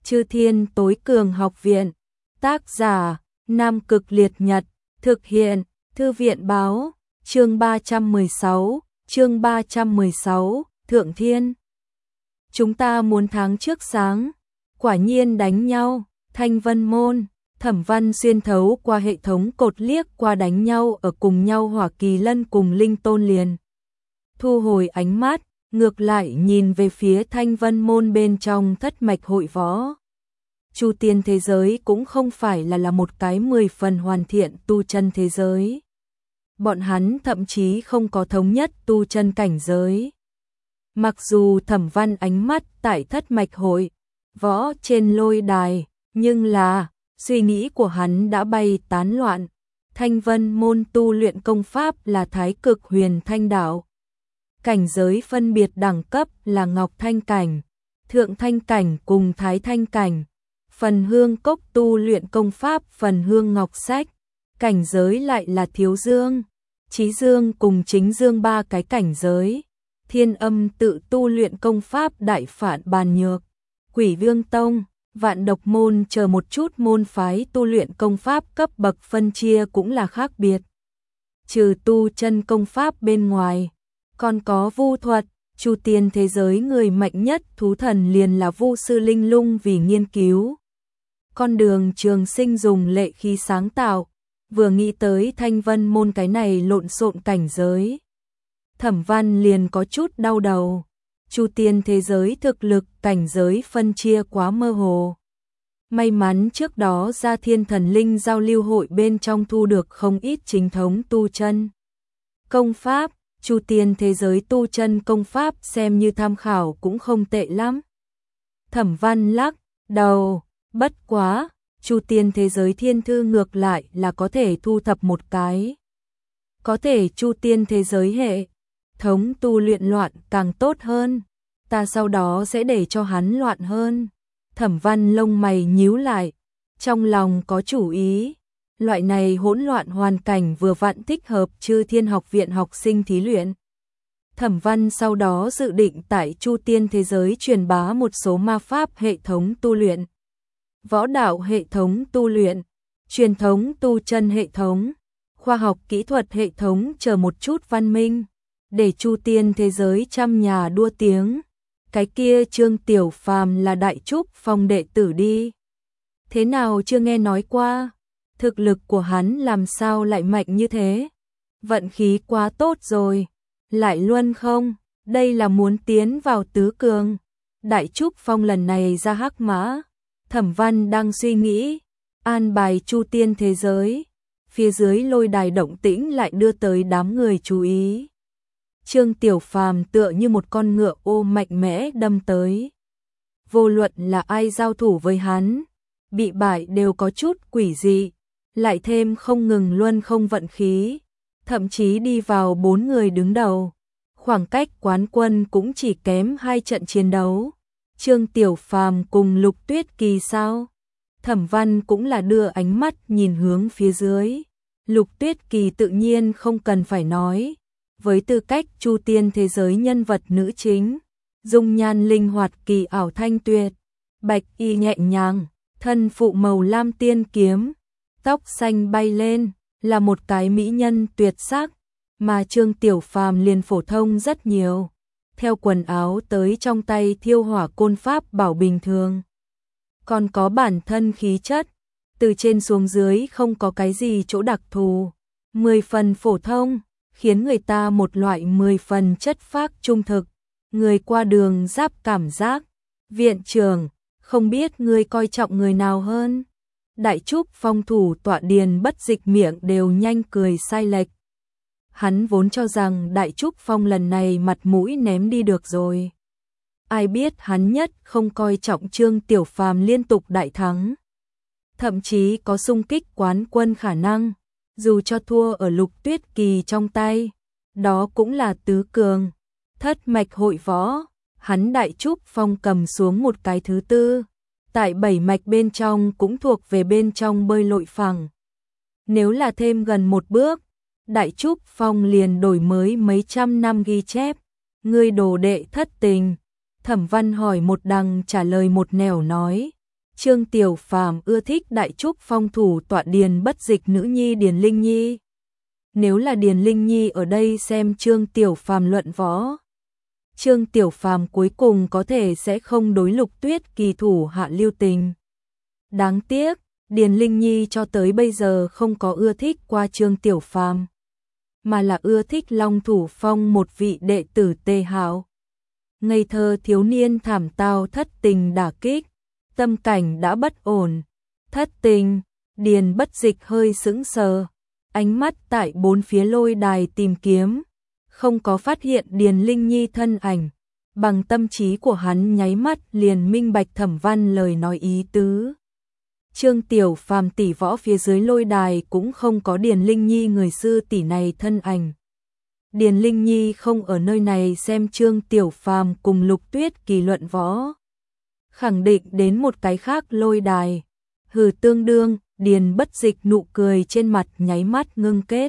Chư Thiên Tối Cường Học Viện. Tác giả: Nam Cực Liệt Nhật. Thực hiện: Thư viện báo. Chương 316, Thượng Thiên. Chúng ta muốn tháng trước sáng. Quả nhiên đánh nhau. Thanh Vân Môn. Thẩm Văn xuyên thấu qua hệ thống cột liếc qua đánh nhau ở cùng nhau Hỏa Kỳ Lân cùng Linh Tôn liền. Thu hồi ánh mắt, ngược lại nhìn về phía Thanh Vân Môn bên trong thất mạch hội võ. Chu tiên thế giới cũng không phải là một cái 10 phần hoàn thiện tu chân thế giới. Bọn hắn thậm chí không có thống nhất tu chân cảnh giới. Mặc dù Thẩm Văn ánh mắt tại thất mạch hội võ trên lôi đài, nhưng là suy nghĩ của hắn đã bay tán loạn. Thanh Vân Môn tu luyện công pháp là Thái Cực Huyền Thanh Đạo. Cảnh giới phân biệt đẳng cấp là Ngọc Thanh Cảnh, Thượng Thanh Cảnh cùng Thái Thanh Cảnh. Phần Hương Cốc tu luyện công pháp Phần Hương Ngọc Sách. Cảnh giới lại là Thiếu Dương, Chí Dương cùng Chính Dương ba cái cảnh giới. Thiên Âm tự tu luyện công pháp Đại Phạn Bàn Nhược. Quỷ Vương Tông, Vạn Độc Môn chờ một chút môn phái tu luyện công pháp cấp bậc phân chia cũng là khác biệt. Trừ tu chân công pháp bên ngoài, còn có vu thuật. Chu tiên thế giới người mạnh nhất thú thần liền là Vu sư Linh Lung vì nghiên cứu con đường trường sinh dùng lệ khí sáng tạo. Vừa nghĩ tới Thanh Vân Môn cái này lộn xộn cảnh giới, Thẩm Văn liền có chút đau đầu. Chu tiên thế giới thực lực cảnh giới phân chia quá mơ hồ. May mắn trước đó ra Thiên Thần Linh giao lưu hội bên trong thu được không ít chính thống tu chân công pháp. Chu tiên thế giới tu chân công pháp xem như tham khảo cũng không tệ lắm. Thẩm Văn lắc đầu, bất quá, Chu tiên thế giới thiên thư ngược lại là có thể thu thập một cái. Có thể Chu tiên thế giới hệ thống tu luyện loạn càng tốt hơn. Ta sau đó sẽ để cho hắn loạn hơn. Thẩm Văn lông mày nhíu lại, trong lòng có chủ ý. Loại này hỗn loạn hoàn cảnh vừa vặn thích hợp Chư Thiên Học Viện học sinh thí luyện. Thẩm Văn sau đó dự định tại Chu tiên thế giới truyền bá một số ma pháp hệ thống tu luyện, võ đạo hệ thống tu luyện, truyền thống tu chân hệ thống, khoa học kỹ thuật hệ thống chờ một chút văn minh, để Chu tiên thế giới trăm nhà đua tiếng. Cái kia Trương Tiểu Phàm là Đại Trúc Phong đệ tử đi. Thế nào chưa nghe nói qua? Thực lực của hắn làm sao lại mạnh như thế? Vận khí quá tốt rồi. Lại luôn không? Đây là muốn tiến vào tứ cường. Đại Trúc Phong lần này ra hắc mã. Thẩm Văn đang suy nghĩ, an bài Chu tiên thế giới. Phía dưới lôi đài động tĩnh lại đưa tới đám người chú ý. Trương Tiểu Phàm tựa như một con ngựa ô mạnh mẽ đâm tới. Vô luận là ai giao thủ với hắn, bị bại đều có chút quỷ dị, lại thêm không ngừng luân không vận khí, thậm chí đi vào 4 người đứng đầu. Khoảng cách quán quân cũng chỉ kém 2 trận chiến đấu. Trương Tiểu Phàm cùng Lục Tuyết Kỳ sao? Thẩm Văn cũng là đưa ánh mắt nhìn hướng phía dưới. Lục Tuyết Kỳ tự nhiên không cần phải nói. Với tư cách Chu tiên thế giới nhân vật nữ chính, dung nhan linh hoạt kỳ ảo thanh tuyệt, bạch y nhẹ nhàng, thân phụ màu lam tiên kiếm, tóc xanh bay lên, là một cái mỹ nhân tuyệt sắc, mà Trương Tiểu Phàm liền phổ thông rất nhiều. Theo quần áo tới trong tay thiêu hỏa côn pháp bảo bình thường, còn có bản thân khí chất, từ trên xuống dưới không có cái gì chỗ đặc thù, 10 phần phổ thông, khiến người ta một loại 10 phần chất phác trung thực, người qua đường giáp cảm giác. Viện trưởng, không biết ngươi coi trọng người nào hơn? Đại Trúc Phong thủ tọa Điền Bất Dịch miệng đều nhanh cười sai lệch. Hắn vốn cho rằng Đại Trúc Phong lần này mặt mũi ném đi được rồi. Ai biết hắn nhất không coi trọng Trương Tiểu Phàm liên tục đại thắng. Thậm chí có xung kích quán quân khả năng. Dù cho thua ở Lục Tuyết Kỳ trong tay, đó cũng là tứ cường. Thất mạch hội võ, hắn Đại Trúc Phong cầm xuống một cái thứ tư. Tại 7 mạch bên trong cũng thuộc về bên trong bơi lội phẳng. Nếu là thêm gần một bước, Đại Trúc Phong liền đổi mới mấy trăm năm ghi chép. Ngươi đồ đệ thất tình. Thẩm Văn hỏi một đằng trả lời một nẻo nói. Trương Tiểu Phàm ưa thích Đại Trúc Phong thủ tọa Điền Bất Dịch nữ nhi Điền Linh Nhi. Nếu là Điền Linh Nhi ở đây xem Trương Tiểu Phàm luận võ, Trương Tiểu Phàm cuối cùng có thể sẽ không đối Lục Tuyết Kỳ thủ hạ lưu tình. Đáng tiếc, Điền Linh Nhi cho tới bây giờ không có ưa thích qua Trương Tiểu Phàm, mà là ưa thích Long Thủ Phong một vị đệ tử Tề Hạo. Ngây thơ thiếu niên thảm tao thất tình đả kích, tâm cảnh đã bất ổn. Thất tình, Điền Bất Dịch hơi sững sờ, ánh mắt tại bốn phía lôi đài tìm kiếm, không có phát hiện Điền Linh Nhi thân ảnh. Bằng tâm trí của hắn nháy mắt liền minh bạch Thẩm Văn lời nói ý tứ. Trương Tiểu Phàm tỷ võ phía dưới lôi đài cũng không có Điền Linh Nhi người sư tỷ này thân ảnh. Điền Linh Nhi không ở nơi này xem Trương Tiểu Phàm cùng Lục Tuyết Kỳ luận võ, khẳng định đến một cái khác lôi đài. Hừ, tương đương, Điền Bất Dịch nụ cười trên mặt nháy mắt ngưng kết,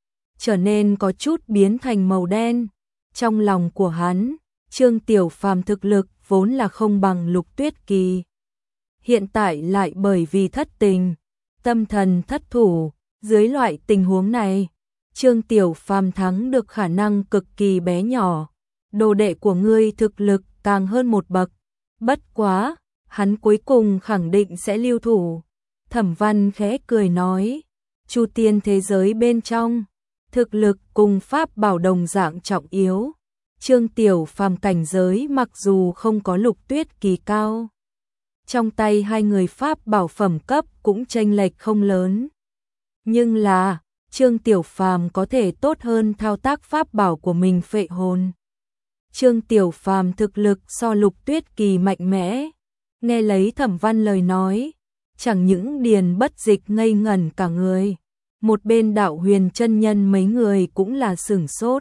trở nên có chút biến thành màu đen. Trong lòng của hắn, Trương Tiểu Phàm thực lực vốn là không bằng Lục Tuyết Kỳ, hiện tại lại bởi vì thất tình, tâm thần thất thủ, dưới loại tình huống này, Trương Tiểu Phàm thắng được khả năng cực kỳ bé nhỏ. Đồ đệ của ngươi thực lực càng hơn một bậc, bất quá, hắn cuối cùng khẳng định sẽ lưu thủ. Thẩm Văn khẽ cười nói, Chu tiên thế giới bên trong, thực lực cùng pháp bảo đồng dạng trọng yếu. Trương Tiểu Phàm cảnh giới mặc dù không có Lục Tuyết Kỳ cao, trong tay hai người pháp bảo phẩm cấp cũng chênh lệch không lớn. Nhưng là, Trương Tiểu Phàm có thể tốt hơn thao tác pháp bảo của mình phệ hồn. Trương Tiểu Phàm thực lực so Lục Tuyết Kỳ mạnh mẽ. Nghe lấy Thẩm Văn lời nói, chẳng những Điền Bất Dịch ngây ngẩn cả người, một bên Đạo Huyền chân nhân mấy người cũng là sửng sốt.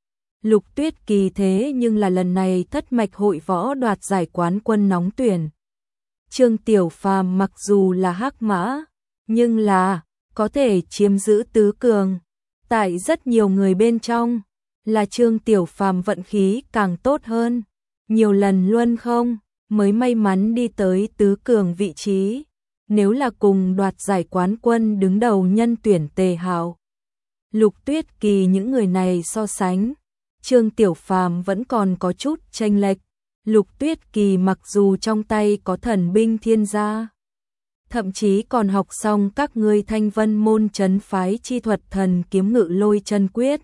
Lục Tuyết Kỳ thế nhưng là lần này thất mạch hội võ đoạt giải quán quân nóng tuyển. Trương Tiểu Phàm mặc dù là hắc mã, nhưng là có thể chiếm giữ tứ cường. Tại rất nhiều người bên trong, là Trương Tiểu Phàm vận khí càng tốt hơn, nhiều lần luân không mới may mắn đi tới tứ cường vị trí. Nếu là cùng đoạt giải quán quân đứng đầu nhân tuyển Tề Hạo, Lục Tuyết Kỳ những người này so sánh, Trương Tiểu Phàm vẫn còn có chút chênh lệch. Lục Tuyết Kỳ mặc dù trong tay có thần binh thiên gia, thậm chí còn học xong các ngươi Thanh Vân môn trấn phái chi thuật thần kiếm ngự lôi chân quyết,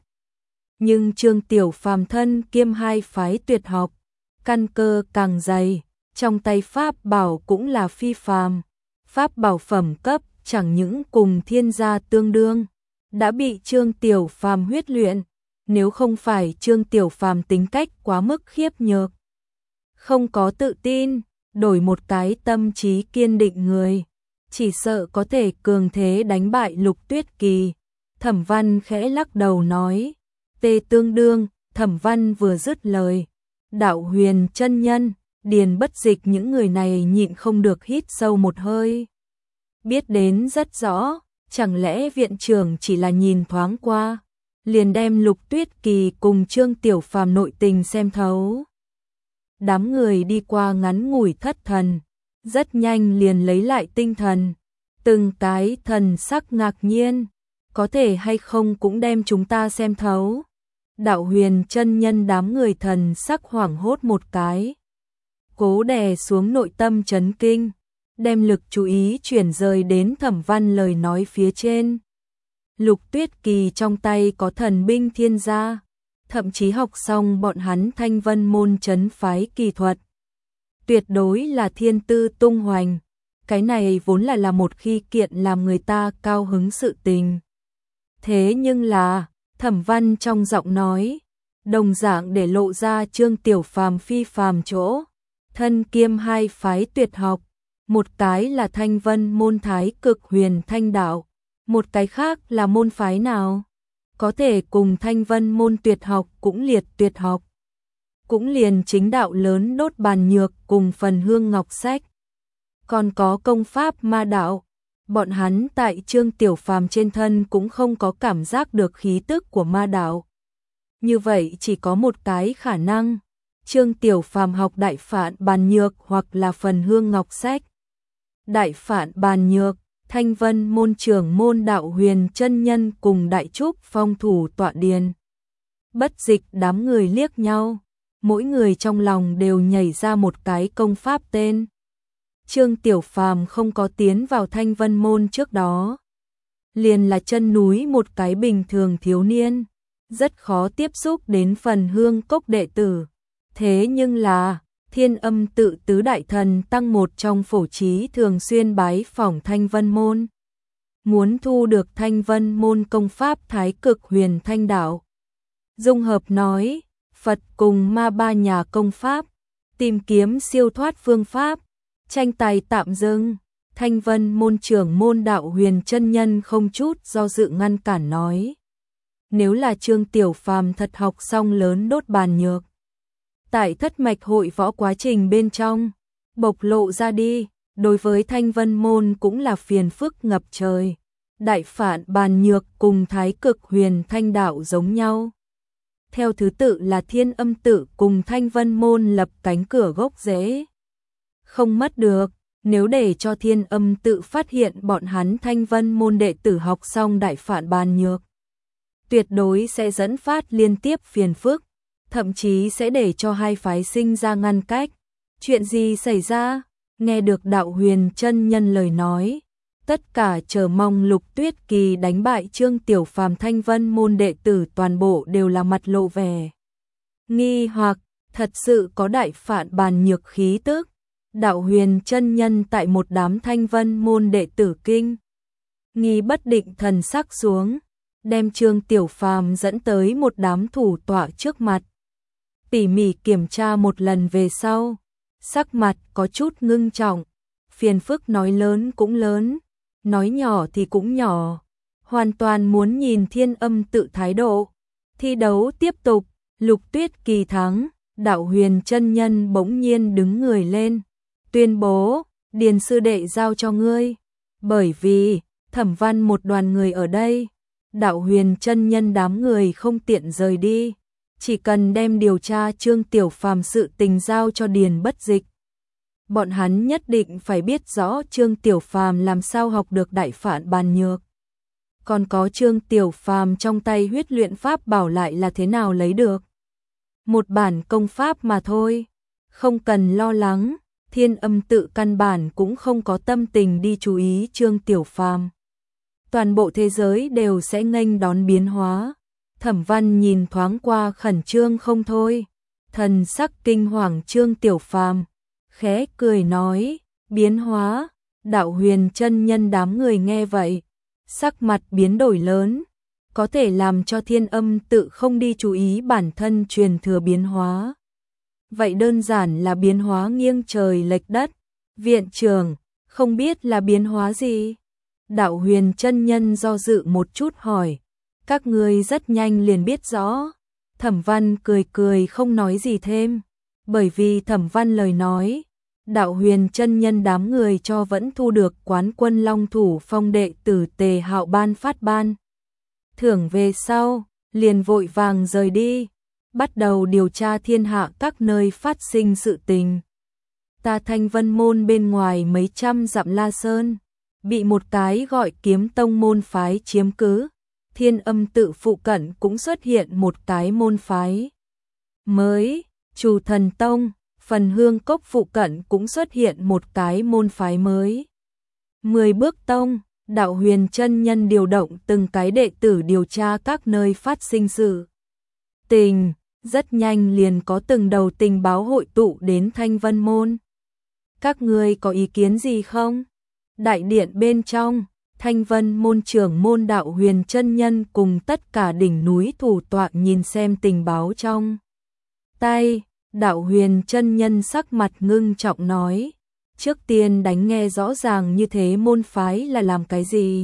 nhưng Trương Tiểu Phàm thân kiêm hai phái tuyệt học, căn cơ càng dày, trong tay pháp bảo cũng là phi phàm. Pháp bảo phẩm cấp chẳng những cùng thiên gia tương đương, đã bị Trương Tiểu Phàm huyết luyện. Nếu không phải Trương Tiểu Phàm tính cách quá mức khiếp nhược, không có tự tin, đổi một cái tâm trí kiên định người, chỉ sợ có thể cường thế đánh bại Lục Tuyết Kỳ. Thẩm Văn khẽ lắc đầu nói, tê tương đương. Thẩm Văn vừa dứt lời, Đạo Huyền chân nhân, Điền Bất Dịch những người này nhịn không được hít sâu một hơi. Biết đến rất rõ, chẳng lẽ viện trưởng chỉ là nhìn thoáng qua, liền đem Lục Tuyết Kỳ cùng Trương Tiểu Phàm nội tình xem thấu. Đám người đi qua ngắn ngủi thất thần, rất nhanh liền lấy lại tinh thần, từng cái thần sắc ngạc nhiên, có thể hay không cũng đem chúng ta xem thấu. Đạo Huyền chân nhân đám người thần sắc hoảng hốt một cái, cố đè xuống nội tâm chấn kinh, đem lực chú ý chuyển rời đến Thẩm Văn lời nói phía trên. Lục Tuyết Kỳ trong tay có thần binh thiên gia, thậm chí học xong bọn hắn Thanh Vân môn trấn phái kỳ thuật, tuyệt đối là thiên tư tung hoành. Cái này vốn là một khi kiện làm người ta cao hứng sự tình. Thế nhưng là, Thẩm Văn trong giọng nói, đồng dạng để lộ ra Trương Tiểu Phàm phi phàm chỗ, thân kiêm hai phái tuyệt học, một cái là Thanh Vân môn Thái Cực Huyền Thanh đạo, một cái khác là môn phái nào? Có thể cùng Thanh Vân môn tuyệt học cũng liệt tuyệt học, cũng liền chính đạo lớn Đốt Bàn Nhược cùng Phần Hương Ngọc Sách, còn có công pháp ma đạo. Bọn hắn tại Trương Tiểu Phàm trên thân cũng không có cảm giác được khí tức của ma đạo. Như vậy chỉ có một cái khả năng, Trương Tiểu Phàm học Đại Phạn Bàn Nhược hoặc là Phần Hương Ngọc Sách. Đại Phạn Bàn Nhược, Thanh Vân môn trưởng môn Đạo Huyền chân nhân cùng Đại Trúc Phong thủ tọa điền. Bất dịch đám người liếc nhau, mỗi người trong lòng đều nhảy ra một cái công pháp tên. Trương Tiểu Phàm không có tiến vào Thanh Vân môn trước đó, liền là chân núi một cái bình thường thiếu niên, rất khó tiếp xúc đến phần hương cốc đệ tử. Thế nhưng là Thiên Âm tự tứ đại thần tăng một trong phổ trí thường xuyên bái phỏng Thanh Vân môn, muốn thu được Thanh Vân môn công pháp Thái Cực Huyền Thanh đạo. Dung hợp nói, Phật cùng ma ba nhà công pháp, tìm kiếm siêu thoát phương pháp, tranh tài tạm dừng. Thanh Vân môn trưởng môn Đạo Huyền chân nhân không chút do dự ngăn cản nói, nếu là Trương Tiểu Phàm thật học xong lớn đốt bàn nhược, tại thất mạch hội võ quá trình bên trong bộc lộ ra đi, đối với Thanh Vân môn cũng là phiền phức ngập trời. Đại Phạn Bàn Nhược cùng Thái Cực Huyền Thanh đạo giống nhau, theo thứ tự là Thiên Âm tự cùng Thanh Vân môn lập cánh cửa gốc rễ, không mất được. Nếu để cho Thiên Âm tự phát hiện bọn hắn Thanh Vân môn đệ tử học xong Đại Phạn Bàn Nhược, tuyệt đối sẽ dẫn phát liên tiếp phiền phức, thậm chí sẽ để cho hai phái sinh ra ngăn cách. Chuyện gì xảy ra? Nghe được Đạo Huyền chân nhân lời nói, tất cả chờ mong Lục Tuyết Kỳ đánh bại Trương Tiểu Phàm Thanh Vân môn đệ tử toàn bộ đều là mặt lộ vẻ nghi hoặc, thật sự có Đại Phạn Bàn Nhược khí tức. Đạo Huyền chân nhân tại một đám Thanh Vân môn đệ tử kinh nghi bất định thần sắc xuống, đem Trương Tiểu Phàm dẫn tới một đám thủ tọa trước mặt, tỉ mỉ kiểm tra một lần về sau, sắc mặt có chút ngưng trọng, phiền phức nói lớn cũng lớn, nói nhỏ thì cũng nhỏ, hoàn toàn muốn nhìn Thiên Âm tự thái độ. Thi đấu tiếp tục, Lục Tuyết Kỳ thắng, Đạo Huyền chân nhân bỗng nhiên đứng người lên, tuyên bố, Điền sư đệ giao cho ngươi. Bởi vì Thẩm Văn một đoàn người ở đây, Đạo Huyền chân nhân đám người không tiện rời đi, chỉ cần đem điều tra Trương Tiểu Phàm sự tình giao cho Điền Bất Dịch. Bọn hắn nhất định phải biết rõ Trương Tiểu Phàm làm sao học được Đại Phạn Bàn Nhược, còn có Trương Tiểu Phàm trong tay huyết luyện pháp bảo lại là thế nào lấy được. Một bản công pháp mà thôi, không cần lo lắng. Thiên Âm tự căn bản cũng không có tâm tình đi chú ý Trương Tiểu Phàm. Toàn bộ thế giới đều sẽ nghênh đón biến hóa. Thẩm Văn nhìn thoáng qua khẩn trương không thôi, thần sắc kinh hoàng Trương Tiểu Phàm, khẽ cười nói, biến hóa. Đạo Huyền chân nhân đám người nghe vậy, sắc mặt biến đổi lớn, có thể làm cho Thiên Âm tự không đi chú ý bản thân truyền thừa biến hóa. Vậy đơn giản là biến hóa nghiêng trời lệch đất. Viện trưởng, không biết là biến hóa gì? Đạo Huyền chân nhân do dự một chút hỏi. Các ngươi rất nhanh liền biết rõ. Thẩm Văn cười cười không nói gì thêm. Bởi vì Thẩm Văn lời nói, Đạo Huyền chân nhân đám người cho vẫn thu được quán quân Long Thủ Phong đệ tử Tề Hạo ban phát ban thưởng về sau, liền vội vàng rời đi, bắt đầu điều tra thiên hạ các nơi phát sinh sự tình. Ta Thanh Vân môn bên ngoài mấy trăm dặm La Sơn, bị một cái gọi Kiếm Tông môn phái chiếm cứ. Thiên Âm tự phụ cận cũng xuất hiện một cái môn phái mới. Trù Thần Tông, Phần Hương Cốc phụ cận cũng xuất hiện một cái môn phái mới. 10 Bước Tông, Đạo Huyền chân nhân điều động từng cái đệ tử điều tra các nơi phát sinh sự tình. Rất nhanh liền có từng đầu tình báo hội tụ đến Thanh Vân môn. Các ngươi có ý kiến gì không? Đại điện bên trong, Thanh Vân môn trưởng môn Đạo Huyền chân nhân cùng tất cả đỉnh núi thủ tọa nhìn xem tình báo trong tay. Đạo Huyền chân nhân sắc mặt ngưng trọng nói, trước tiên đánh nghe rõ ràng như thế môn phái là làm cái gì.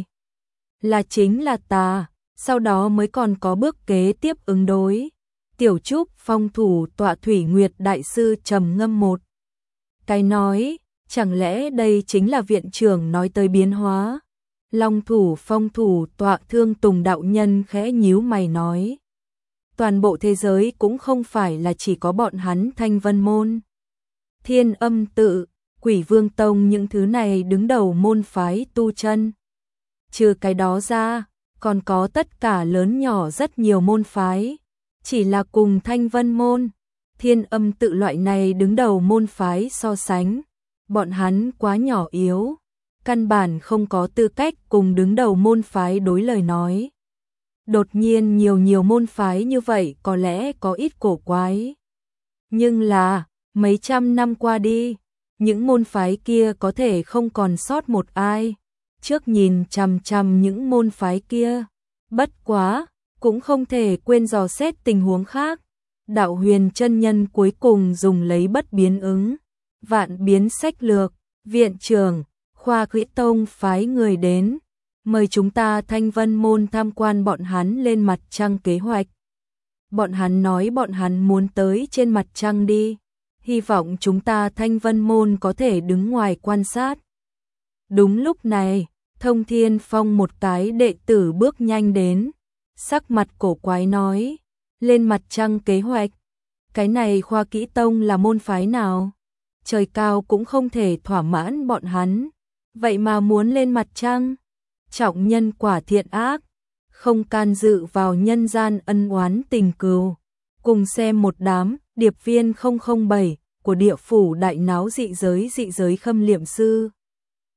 Là chính là ta, sau đó mới còn có bước kế tiếp ứng đối. Tiểu Trúc Phong thủ tọa Thủy Nguyệt đại sư trầm ngâm một cái nói, chẳng lẽ đây chính là viện trưởng nói tới biến hóa? Long thủ Phong thủ tọa Thương Tùng đạo nhân khẽ nhíu mày nói, toàn bộ thế giới cũng không phải là chỉ có bọn hắn Thanh Vân môn. Thiên Âm tự, Quỷ Vương Tông những thứ này đứng đầu môn phái tu chân. Trừ cái đó ra, còn có tất cả lớn nhỏ rất nhiều môn phái, chỉ là cùng Thanh Vân môn, Thiên Âm tự loại này đứng đầu môn phái so sánh, bọn hắn quá nhỏ yếu, căn bản không có tư cách cùng đứng đầu môn phái đối lời nói. Đột nhiên nhiều môn phái như vậy có lẽ có ít cổ quái. Nhưng là, mấy trăm năm qua đi, những môn phái kia có thể không còn sót một ai. Trước nhìn chằm chằm những môn phái kia, bất quá, cũng không thể quên dò xét tình huống khác. Đạo Huyền chân nhân cuối cùng dùng lấy bất biến ứng, vạn biến sách lược, viện trưởng, khoa Quỹ Tông phái người đến, mời chúng ta Thanh Vân môn tham quan bọn hắn lên mặt trăng kế hoạch. Bọn hắn nói bọn hắn muốn tới trên mặt trăng đi, hy vọng chúng ta Thanh Vân môn có thể đứng ngoài quan sát. Đúng lúc này, Thông Thiên Phong một cái đệ tử bước nhanh đến, sắc mặt cổ quái nói, lên mặt trăng kế hoạch, cái này khoa Kỹ Tông là môn phái nào? Trời cao cũng không thể thỏa mãn bọn hắn, vậy mà muốn lên mặt trăng, trọng nhân quả thiện ác, không can dự vào nhân gian ân oán tình cừu, cùng xem một đám điệp viên 007 của địa phủ đại náo dị giới khâm liệm sư.